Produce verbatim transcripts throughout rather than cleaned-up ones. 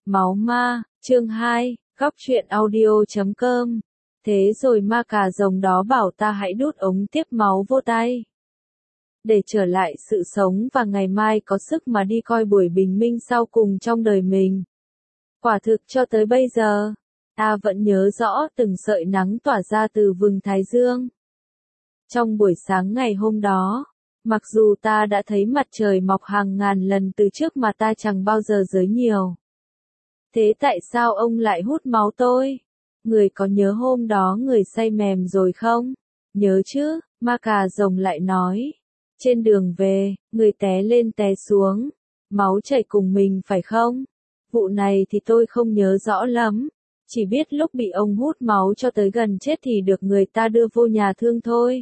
Máu ma, chương hai, góc truyện audio chấm com. Thế rồi ma cà rồng đó bảo ta hãy đút ống tiếp máu vô tay, để trở lại sự sống và ngày mai có sức mà đi coi buổi bình minh sau cùng trong đời mình. Quả thực cho tới bây giờ, ta vẫn nhớ rõ từng sợi nắng tỏa ra từ vừng Thái Dương. Trong buổi sáng ngày hôm đó, mặc dù ta đã thấy mặt trời mọc hàng ngàn lần từ trước mà ta chẳng bao giờ giới nhiều. Thế tại sao ông lại hút máu tôi? Người có nhớ hôm đó người say mềm rồi không? Nhớ chứ, ma cà rồng lại nói. Trên đường về, người té lên té xuống. Máu chảy cùng mình phải không? Vụ này thì tôi không nhớ rõ lắm. Chỉ biết lúc bị ông hút máu cho tới gần chết thì được người ta đưa vô nhà thương thôi.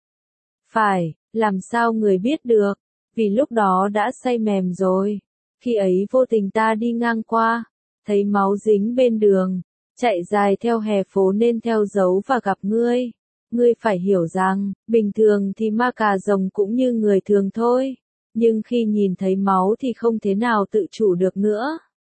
Phải, làm sao người biết được? Vì lúc đó đã say mềm rồi. Khi ấy vô tình ta đi ngang qua, thấy máu dính bên đường, chạy dài theo hè phố nên theo dấu và gặp ngươi. Ngươi phải hiểu rằng, bình thường thì ma cà rồng cũng như người thường thôi, nhưng khi nhìn thấy máu thì không thế nào tự chủ được nữa.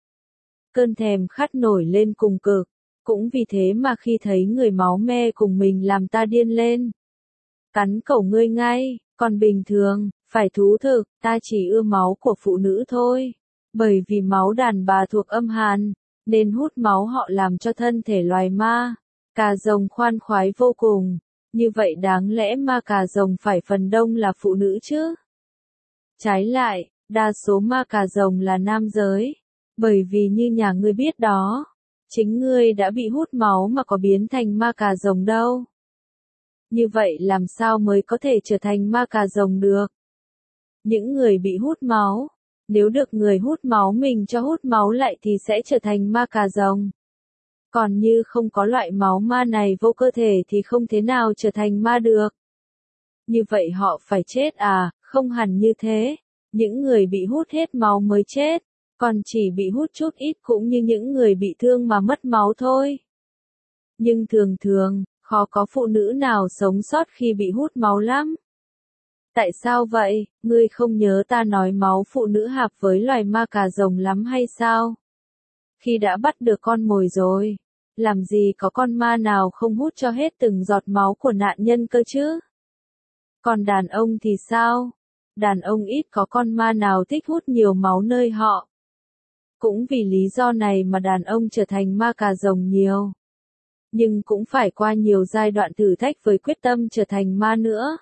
Cơn thèm khát nổi lên cùng cực, cũng vì thế mà khi thấy người máu me cùng mình làm ta điên lên. Cắn cổ ngươi ngay, còn bình thường, phải thú thực, ta chỉ ưa máu của phụ nữ thôi. Bởi vì máu đàn bà thuộc âm hàn, nên hút máu họ làm cho thân thể loài ma cà rồng khoan khoái vô cùng. Như vậy đáng lẽ ma cà rồng phải phần đông là phụ nữ chứ? Trái lại, đa số ma cà rồng là nam giới. Bởi vì như nhà ngươi biết đó, chính ngươi đã bị hút máu mà có biến thành ma cà rồng đâu. Như vậy làm sao mới có thể trở thành ma cà rồng được? Những người bị hút máu, nếu được người hút máu mình cho hút máu lại thì sẽ trở thành ma cà rồng. Còn như không có loại máu ma này vô cơ thể thì không thế nào trở thành ma được. Như vậy họ phải chết à? Không hẳn như thế. Những người bị hút hết máu mới chết, còn chỉ bị hút chút ít cũng như những người bị thương mà mất máu thôi. Nhưng thường thường, khó có phụ nữ nào sống sót khi bị hút máu lắm. Tại sao vậy? Ngươi không nhớ ta nói máu phụ nữ hợp với loài ma cà rồng lắm hay sao? Khi đã bắt được con mồi rồi, làm gì có con ma nào không hút cho hết từng giọt máu của nạn nhân cơ chứ? Còn đàn ông thì sao? Đàn ông ít có con ma nào thích hút nhiều máu nơi họ. Cũng vì lý do này mà đàn ông trở thành ma cà rồng nhiều. Nhưng cũng phải qua nhiều giai đoạn thử thách với quyết tâm trở thành ma nữa.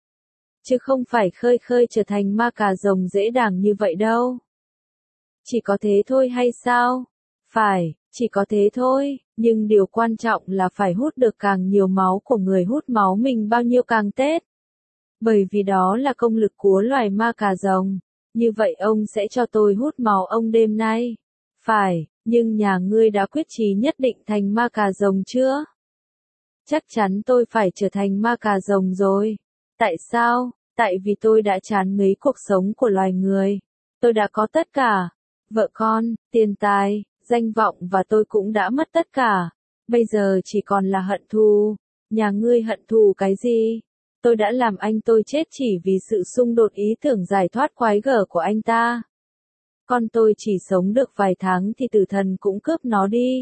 Chứ không phải khơi khơi trở thành ma cà rồng dễ dàng như vậy đâu. Chỉ có thế thôi hay sao? Phải, chỉ có thế thôi, nhưng điều quan trọng là phải hút được càng nhiều máu của người hút máu mình bao nhiêu càng tốt. Bởi vì đó là công lực của loài ma cà rồng. Như vậy ông sẽ cho tôi hút máu ông đêm nay. Phải, nhưng nhà ngươi đã quyết chí nhất định thành ma cà rồng chưa? Chắc chắn tôi phải trở thành ma cà rồng rồi. Tại sao? Tại vì tôi đã chán ngấy cuộc sống của loài người. Tôi đã có tất cả. Vợ con, tiền tài, danh vọng và tôi cũng đã mất tất cả. Bây giờ chỉ còn là hận thù. Nhà ngươi hận thù cái gì? Tôi đã làm anh tôi chết chỉ vì sự xung đột ý tưởng giải thoát quái gở của anh ta. Con tôi chỉ sống được vài tháng thì tử thần cũng cướp nó đi.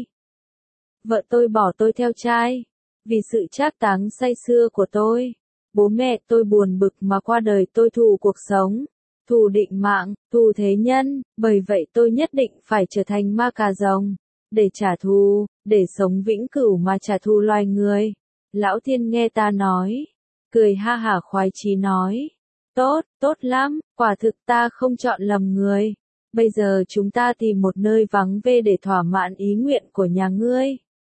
Vợ tôi bỏ tôi theo trai. Vì sự trác táng say sưa của tôi. Bố mẹ tôi buồn bực mà qua đời tôi thù cuộc sống. Thù định mạng, thù thế nhân, bởi vậy tôi nhất định phải trở thành ma cà rồng. Để trả thù, để sống vĩnh cửu mà trả thù loài người. Lão Thiên nghe ta nói. Cười ha hả khoái chí nói. Tốt, tốt lắm, quả thực ta không chọn lầm người. Bây giờ chúng ta tìm một nơi vắng ve để thỏa mãn ý nguyện của nhà ngươi.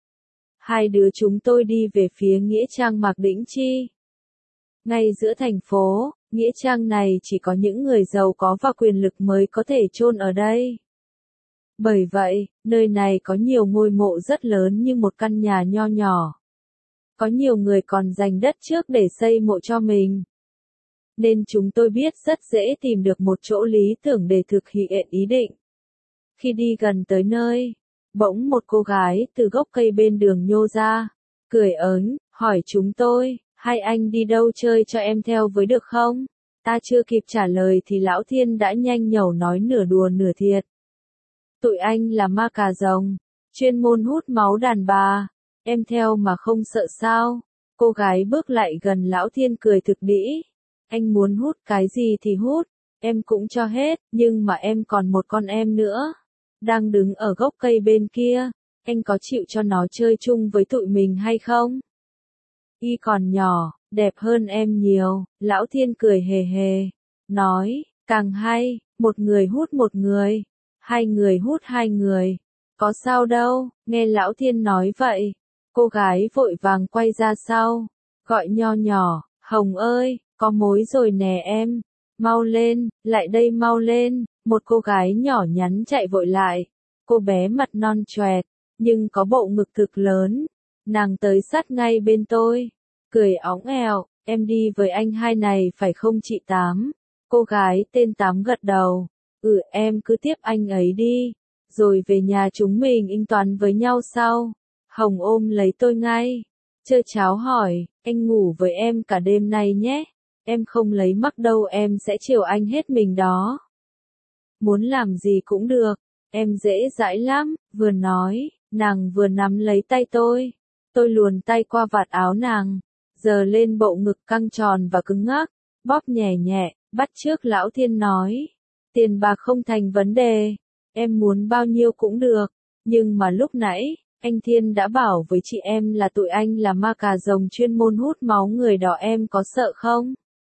Hai đứa chúng tôi đi về phía nghĩa trang Mạc Đĩnh Chi. Ngay giữa thành phố, nghĩa trang này chỉ có những người giàu có và quyền lực mới có thể chôn ở đây. Bởi vậy, nơi này có nhiều ngôi mộ rất lớn như một căn nhà nho nhỏ. Có nhiều người còn dành đất trước để xây mộ cho mình. Nên chúng tôi biết rất dễ tìm được một chỗ lý tưởng để thực hiện ý định. Khi đi gần tới nơi, bỗng một cô gái từ gốc cây bên đường nhô ra, cười ớn, hỏi chúng tôi, hai anh đi đâu chơi cho em theo với được không? Ta chưa kịp trả lời thì Lão Thiên đã nhanh nhẩu nói nửa đùa nửa thiệt. Tụi anh là ma cà rồng, chuyên môn hút máu đàn bà, em theo mà không sợ sao? Cô gái bước lại gần Lão Thiên cười thực đĩ. Anh muốn hút cái gì thì hút, em cũng cho hết, nhưng mà em còn một con em nữa. Đang đứng ở gốc cây bên kia, anh có chịu cho nó chơi chung với tụi mình hay không? Y còn nhỏ, đẹp hơn em nhiều, Lão Thiên cười hề hề, nói, càng hay, một người hút một người, hai người hút hai người, có sao đâu, nghe Lão Thiên nói vậy, cô gái vội vàng quay ra sau, gọi nho nhỏ, Hồng ơi, có mối rồi nè em, mau lên, lại đây mau lên, một cô gái nhỏ nhắn chạy vội lại, cô bé mặt non choẹt, nhưng có bộ ngực thực lớn, nàng tới sát ngay bên tôi, cười óng ẻo, em đi với anh hai này phải không chị Tám? Cô gái tên Tám gật đầu, ừ em cứ tiếp anh ấy đi, rồi về nhà chúng mình inh toán với nhau sau. Hồng ôm lấy tôi ngay, chơ cháo hỏi, anh ngủ với em cả đêm nay nhé, em không lấy mắc đâu em sẽ chiều anh hết mình đó. Muốn làm gì cũng được, em dễ dãi lắm, vừa nói, nàng vừa nắm lấy tay tôi, tôi luồn tay qua vạt áo nàng, giờ lên bộ ngực căng tròn và cứng ngắc, bóp nhẹ nhẹ, bắt chước Lão Thiên nói, tiền bạc không thành vấn đề, em muốn bao nhiêu cũng được, nhưng mà lúc nãy, anh Thiên đã bảo với chị em là tụi anh là ma cà rồng chuyên môn hút máu người đó em có sợ không?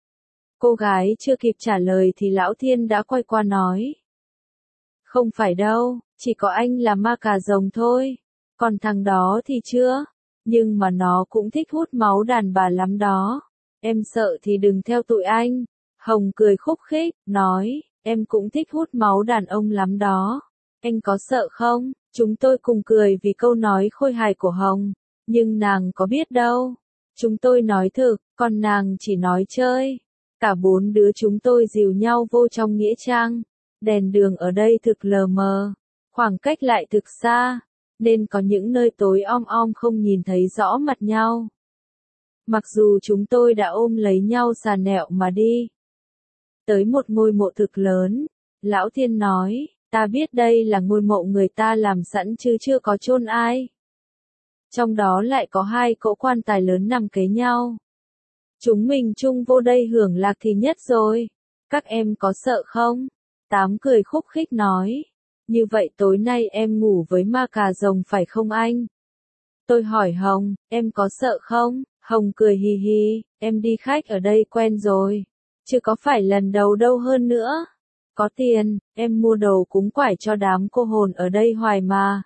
Cô gái chưa kịp trả lời thì Lão Thiên đã quay qua nói. Không phải đâu, chỉ có anh là ma cà rồng thôi, còn thằng đó thì chưa, nhưng mà nó cũng thích hút máu đàn bà lắm đó, em sợ thì đừng theo tụi anh. Hồng cười khúc khích, nói, em cũng thích hút máu đàn ông lắm đó, anh có sợ không? Chúng tôi cùng cười vì câu nói khôi hài của Hồng, nhưng nàng có biết đâu. Chúng tôi nói thực, còn nàng chỉ nói chơi. Cả bốn đứa chúng tôi dìu nhau vô trong nghĩa trang. Đèn đường ở đây thực lờ mờ, khoảng cách lại thực xa, nên có những nơi tối om om không nhìn thấy rõ mặt nhau. Mặc dù chúng tôi đã ôm lấy nhau xà nẹo mà đi. Tới một ngôi mộ thực lớn, Lão Thiên nói, ta biết đây là ngôi mộ người ta làm sẵn chứ chưa có chôn ai. Trong đó lại có hai cỗ quan tài lớn nằm kế nhau. Chúng mình chung vô đây hưởng lạc thì nhất rồi. Các em có sợ không? Tám cười khúc khích nói. Như vậy tối nay em ngủ với ma cà rồng phải không anh? Tôi hỏi Hồng, em có sợ không? Hồng cười hì hì, em đi khách ở đây quen rồi. Chứ có phải lần đầu đâu hơn nữa. Có tiền, em mua đồ cúng quải cho đám cô hồn ở đây hoài mà.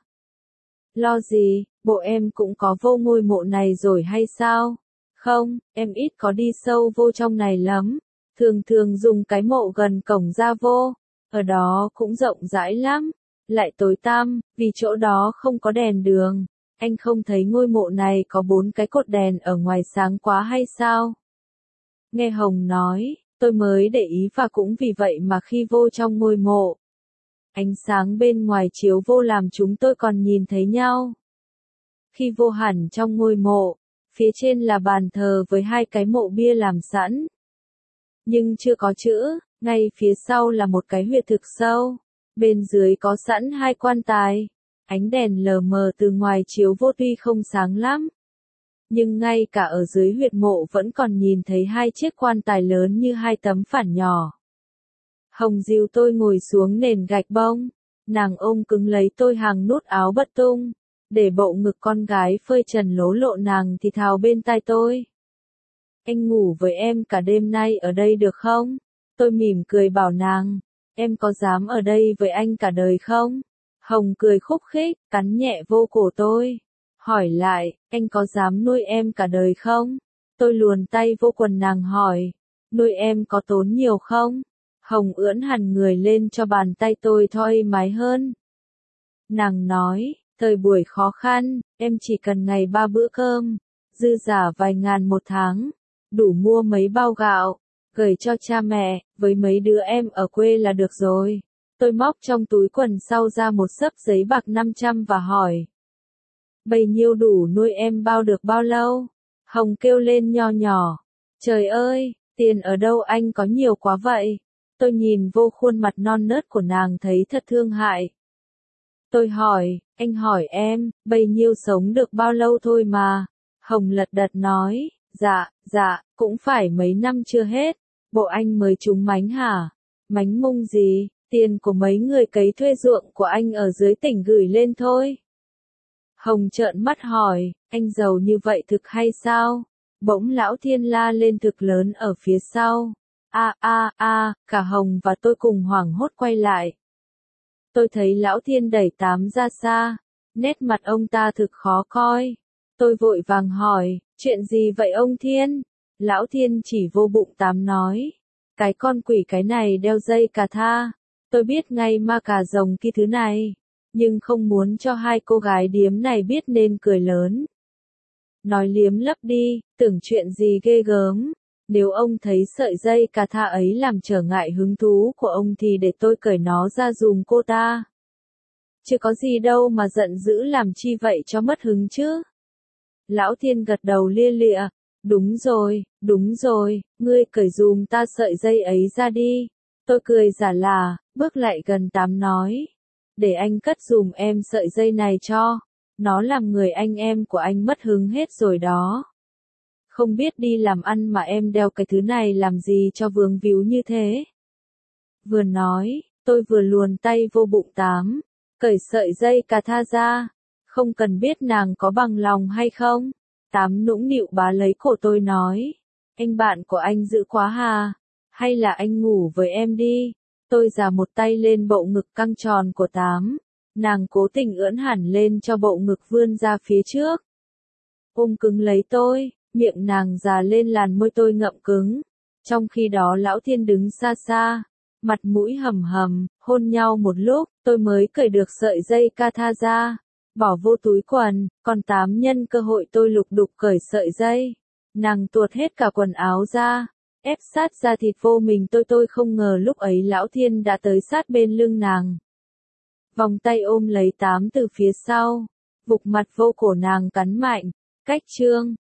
Lo gì, bộ em cũng có vô ngôi mộ này rồi hay sao? Không, em ít có đi sâu vô trong này lắm. Thường thường dùng cái mộ gần cổng ra vô. Ở đó cũng rộng rãi lắm. Lại tối tăm, vì chỗ đó không có đèn đường. Anh không thấy ngôi mộ này có bốn cái cột đèn ở ngoài sáng quá hay sao? Nghe Hồng nói, tôi mới để ý và cũng vì vậy mà khi vô trong ngôi mộ. Ánh sáng bên ngoài chiếu vô làm chúng tôi còn nhìn thấy nhau. Khi vô hẳn trong ngôi mộ, phía trên là bàn thờ với hai cái mộ bia làm sẵn. Nhưng chưa có chữ, ngay phía sau là một cái huyệt thực sâu. Bên dưới có sẵn hai quan tài. Ánh đèn lờ mờ từ ngoài chiếu vô tuy không sáng lắm. Nhưng ngay cả ở dưới huyệt mộ vẫn còn nhìn thấy hai chiếc quan tài lớn như hai tấm phản nhỏ. Hồng dìu tôi ngồi xuống nền gạch bông. Nàng ôm cứng lấy tôi hàng nút áo bất tung. Để bộ ngực con gái phơi trần lố lộ nàng thì thào bên tai tôi. Anh ngủ với em cả đêm nay ở đây được không? Tôi mỉm cười bảo nàng. Em có dám ở đây với anh cả đời không? Hồng cười khúc khích, cắn nhẹ vô cổ tôi. Hỏi lại, anh có dám nuôi em cả đời không? Tôi luồn tay vô quần nàng hỏi. Nuôi em có tốn nhiều không? Hồng ưỡn hẳn người lên cho bàn tay tôi thoi mái hơn. Nàng nói, thời buổi khó khăn, em chỉ cần ngày ba bữa cơm, dư giả vài ngàn một tháng, đủ mua mấy bao gạo, gửi cho cha mẹ, với mấy đứa em ở quê là được rồi. Tôi móc trong túi quần sau ra một xấp giấy bạc năm trăm và hỏi. Bấy nhiêu đủ nuôi em bao được bao lâu? Hồng kêu lên nho nhỏ. Trời ơi, tiền ở đâu anh có nhiều quá vậy? Tôi nhìn vô khuôn mặt non nớt của nàng thấy thật thương hại. Tôi hỏi, anh hỏi em, bấy nhiêu sống được bao lâu thôi mà. Hồng lật đật nói, dạ, dạ, cũng phải mấy năm chưa hết. Bộ anh mới trúng mánh hả? Mánh mung gì, tiền của mấy người cấy thuê ruộng của anh ở dưới tỉnh gửi lên thôi. Hồng trợn mắt hỏi, anh giàu như vậy thực hay sao? Bỗng Lão Thiên la lên thực lớn ở phía sau. A a a, cả Hồng và tôi cùng hoảng hốt quay lại. Tôi thấy Lão Thiên đẩy Tám ra xa, nét mặt ông ta thực khó coi. Tôi vội vàng hỏi, chuyện gì vậy ông Thiên? Lão Thiên chỉ vô bụng Tám nói, cái con quỷ cái này đeo dây cà tha. Tôi biết ngay ma cà rồng kia thứ này, nhưng không muốn cho hai cô gái điếm này biết nên cười lớn. Nói liếm lấp đi, tưởng chuyện gì ghê gớm. Nếu ông thấy sợi dây cà tha ấy làm trở ngại hứng thú của ông thì để tôi cởi nó ra dùm cô ta. Chứ có gì đâu mà giận dữ làm chi vậy cho mất hứng chứ. Lão Thiên gật đầu lia lịa, đúng rồi, đúng rồi, ngươi cởi dùm ta sợi dây ấy ra đi. Tôi cười giả là, bước lại gần Tám nói, để anh cất dùm em sợi dây này cho, nó làm người anh em của anh mất hứng hết rồi đó. Không biết đi làm ăn mà em đeo cái thứ này làm gì cho vướng víu như thế. Vừa nói, tôi vừa luồn tay vô bụng Tám, cởi sợi dây cà tha ra, không cần biết nàng có bằng lòng hay không. Tám nũng nịu bá lấy cổ tôi nói, anh bạn của anh dữ quá hà, hay là anh ngủ với em đi. Tôi già một tay lên bộ ngực căng tròn của Tám, nàng cố tình ưỡn hẳn lên cho bộ ngực vươn ra phía trước. Ôm cứng lấy tôi, miệng nàng già lên làn môi tôi ngậm cứng. Trong khi đó Lão Thiên đứng xa xa, mặt mũi hầm hầm, hôn nhau một lúc, tôi mới cởi được sợi dây ca tha ra, bỏ vô túi quần, còn Tám nhân cơ hội tôi lục đục cởi sợi dây. Nàng tuột hết cả quần áo ra, ép sát da thịt vô mình tôi tôi không ngờ lúc ấy Lão Thiên đã tới sát bên lưng nàng. Vòng tay ôm lấy Tám từ phía sau, vục mặt vô cổ nàng cắn mạnh, cách chương.